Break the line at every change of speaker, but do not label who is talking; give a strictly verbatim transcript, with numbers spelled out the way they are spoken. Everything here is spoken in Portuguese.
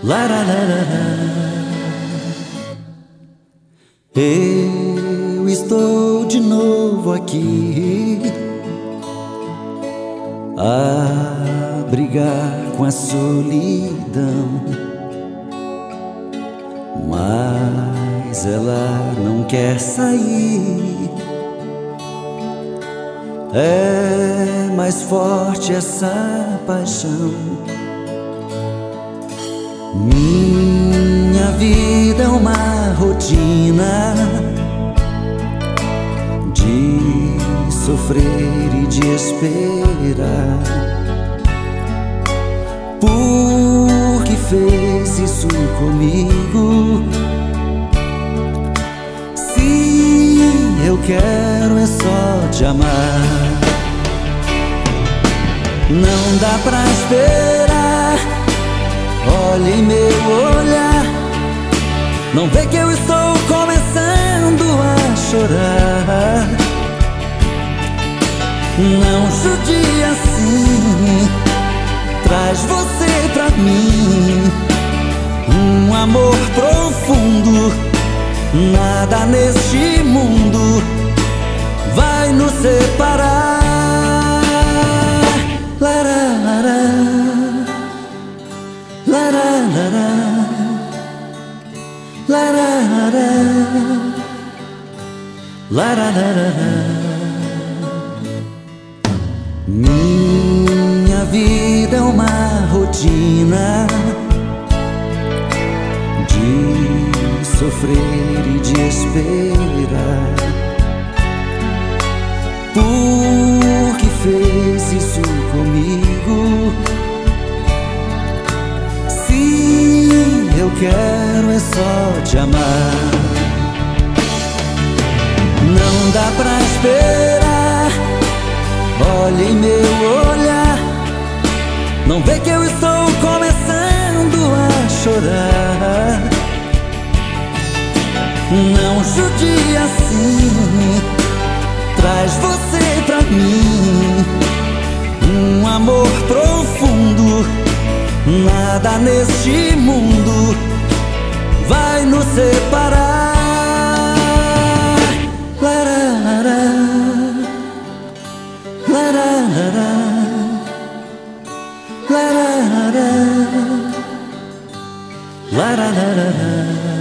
Larararara. Eu estou de novo aqui a brigar com a solidão, mas ela não quer sair. É mais forte essa paixão. Minha vida é uma rotina de sofrer e de esperar. Por que fez isso comigo? Se eu quero é só te amar. Não dá pra esperar. Olhe em meu olhar, não vê que eu estou começando a chorar. Não judia assim, traz você pra mim. Um amor profundo, nada neste mundo vai nos separar. Lararara. Lararara, lararara, lararara. Minha vida é uma rotina de sofrer e de esperar. Por que fez isso comigo? Eu quero é só te amar. Não dá pra esperar. Olhe em meu olhar, não vê que eu estou começando a chorar. Não judia assim, traz você pra mim. Um amor profundo, nada neste mundo vai nos separar. Lararara, lararara, lararara, lararara.